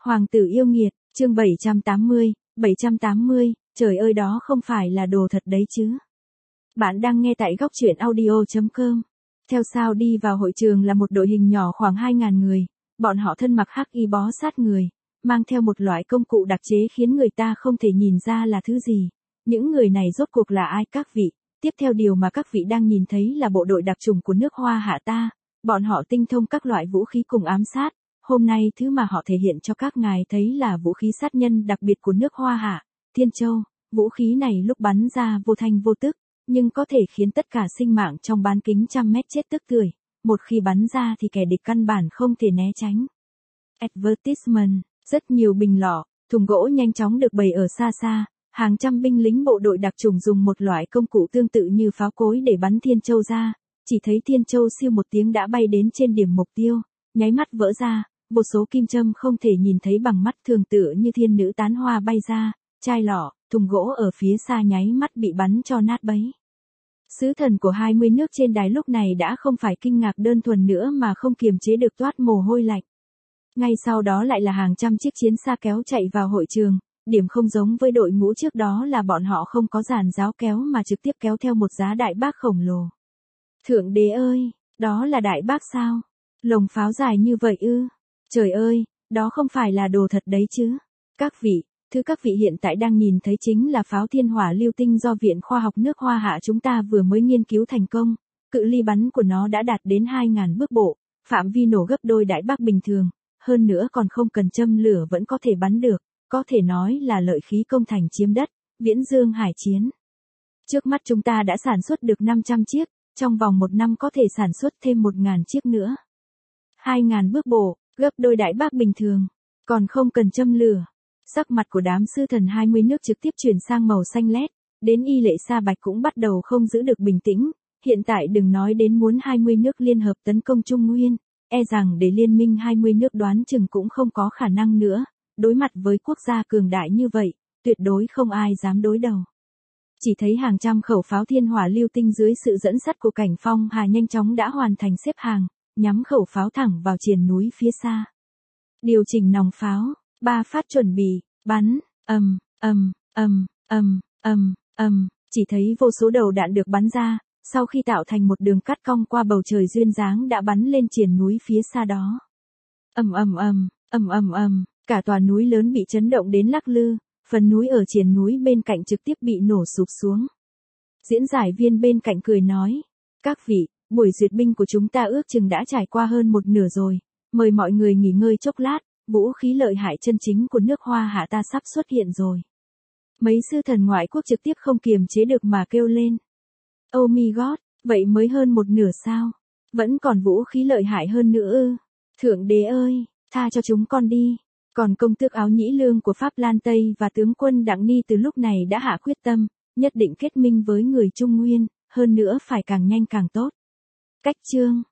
Hoàng tử yêu nghiệt, chương 780, trời ơi đó không phải là đồ thật đấy chứ. Bạn đang nghe tại góc truyện audio.com. Theo sau đi vào hội trường là một đội hình nhỏ khoảng 2.000 người, bọn họ thân mặc hắc y bó sát người, mang theo một loại công cụ đặc chế khiến người ta không thể nhìn ra là thứ gì. Những người này rốt cuộc là ai các vị? Tiếp theo điều mà các vị đang nhìn thấy là bộ đội đặc chủng của nước Hoa Hạ ta, bọn họ tinh thông các loại vũ khí cùng ám sát. Hôm nay thứ mà họ thể hiện cho các ngài thấy là vũ khí sát nhân đặc biệt của nước Hoa Hạ, Thiên Châu. Vũ khí này lúc bắn ra vô thanh vô tức, nhưng có thể khiến tất cả sinh mạng trong bán kính trăm mét chết tức tưởi. Một khi bắn ra thì kẻ địch căn bản không thể né tránh. Advertisement, rất nhiều bình lọ, thùng gỗ nhanh chóng được bày ở xa xa. Hàng trăm binh lính bộ đội đặc chủng dùng một loại công cụ tương tự như pháo cối để bắn Thiên Châu ra. Chỉ thấy Thiên Châu siêu một tiếng đã bay đến trên điểm mục tiêu, nháy mắt vỡ ra. Một số kim châm không thể nhìn thấy bằng mắt thường tựa như thiên nữ tán hoa bay ra, chai lọ, thùng gỗ ở phía xa nháy mắt bị bắn cho nát bấy. Sứ thần của 20 nước trên đài lúc này đã không phải kinh ngạc đơn thuần nữa mà không kiềm chế được toát mồ hôi lạnh. Ngay sau đó lại là hàng trăm chiếc chiến xa kéo chạy vào hội trường, điểm không giống với đội ngũ trước đó là bọn họ không có giàn giáo kéo mà trực tiếp kéo theo một giá đại bác khổng lồ. Thượng đế ơi, đó là đại bác sao? Lồng pháo dài như vậy ư? Trời ơi, đó không phải là đồ thật đấy chứ. Các vị, thứ các vị hiện tại đang nhìn thấy chính là pháo thiên hỏa lưu tinh do Viện Khoa học nước Hoa Hạ chúng ta vừa mới nghiên cứu thành công. Cự ly bắn của nó đã đạt đến 2.000 bước bộ, phạm vi nổ gấp đôi đại bác bình thường. Hơn nữa còn không cần châm lửa vẫn có thể bắn được, có thể nói là lợi khí công thành chiếm đất, viễn dương hải chiến. Trước mắt chúng ta đã sản xuất được 500 chiếc, trong vòng 1 năm có thể sản xuất thêm 1.000 chiếc nữa. 2.000 bước bộ, gấp đôi đại bác bình thường, còn không cần châm lửa. Sắc mặt của đám sư thần 20 nước trực tiếp chuyển sang màu xanh lét, đến Y Lệ Sa Bạch cũng bắt đầu không giữ được bình tĩnh, hiện tại đừng nói đến muốn 20 nước liên hợp tấn công Trung Nguyên, e rằng để liên minh 20 nước đoán chừng cũng không có khả năng nữa, đối mặt với quốc gia cường đại như vậy, tuyệt đối không ai dám đối đầu. Chỉ thấy hàng trăm khẩu pháo thiên hỏa lưu tinh dưới sự dẫn dắt của Cảnh Phong Hà nhanh chóng đã hoàn thành xếp hàng, nhắm khẩu pháo thẳng vào triền núi phía xa. Điều chỉnh nòng pháo, 3 phát chuẩn bị, bắn, chỉ thấy vô số đầu đạn được bắn ra, sau khi tạo thành một đường cắt cong qua bầu trời duyên dáng đã bắn lên triền núi phía xa đó. Cả tòa núi lớn bị chấn động đến lắc lư, phần núi ở triền núi bên cạnh trực tiếp bị nổ sụp xuống. Diễn giải viên bên cạnh cười nói, các vị, buổi duyệt binh của chúng ta ước chừng đã trải qua hơn một nửa rồi, mời mọi người nghỉ ngơi chốc lát, vũ khí lợi hại chân chính của nước Hoa Hạ ta sắp xuất hiện rồi. Mấy sư thần ngoại quốc trực tiếp không kiềm chế được mà kêu lên. Oh my god, vậy mới hơn một nửa sao? Vẫn còn vũ khí lợi hại hơn nữa ư? Thượng đế ơi, tha cho chúng con đi. Còn công tước Áo Nhĩ Lương của Pháp Lan Tây và tướng quân Đặng Ni từ lúc này đã hạ quyết tâm, nhất định kết minh với người Trung Nguyên, hơn nữa phải càng nhanh càng tốt. Cách chương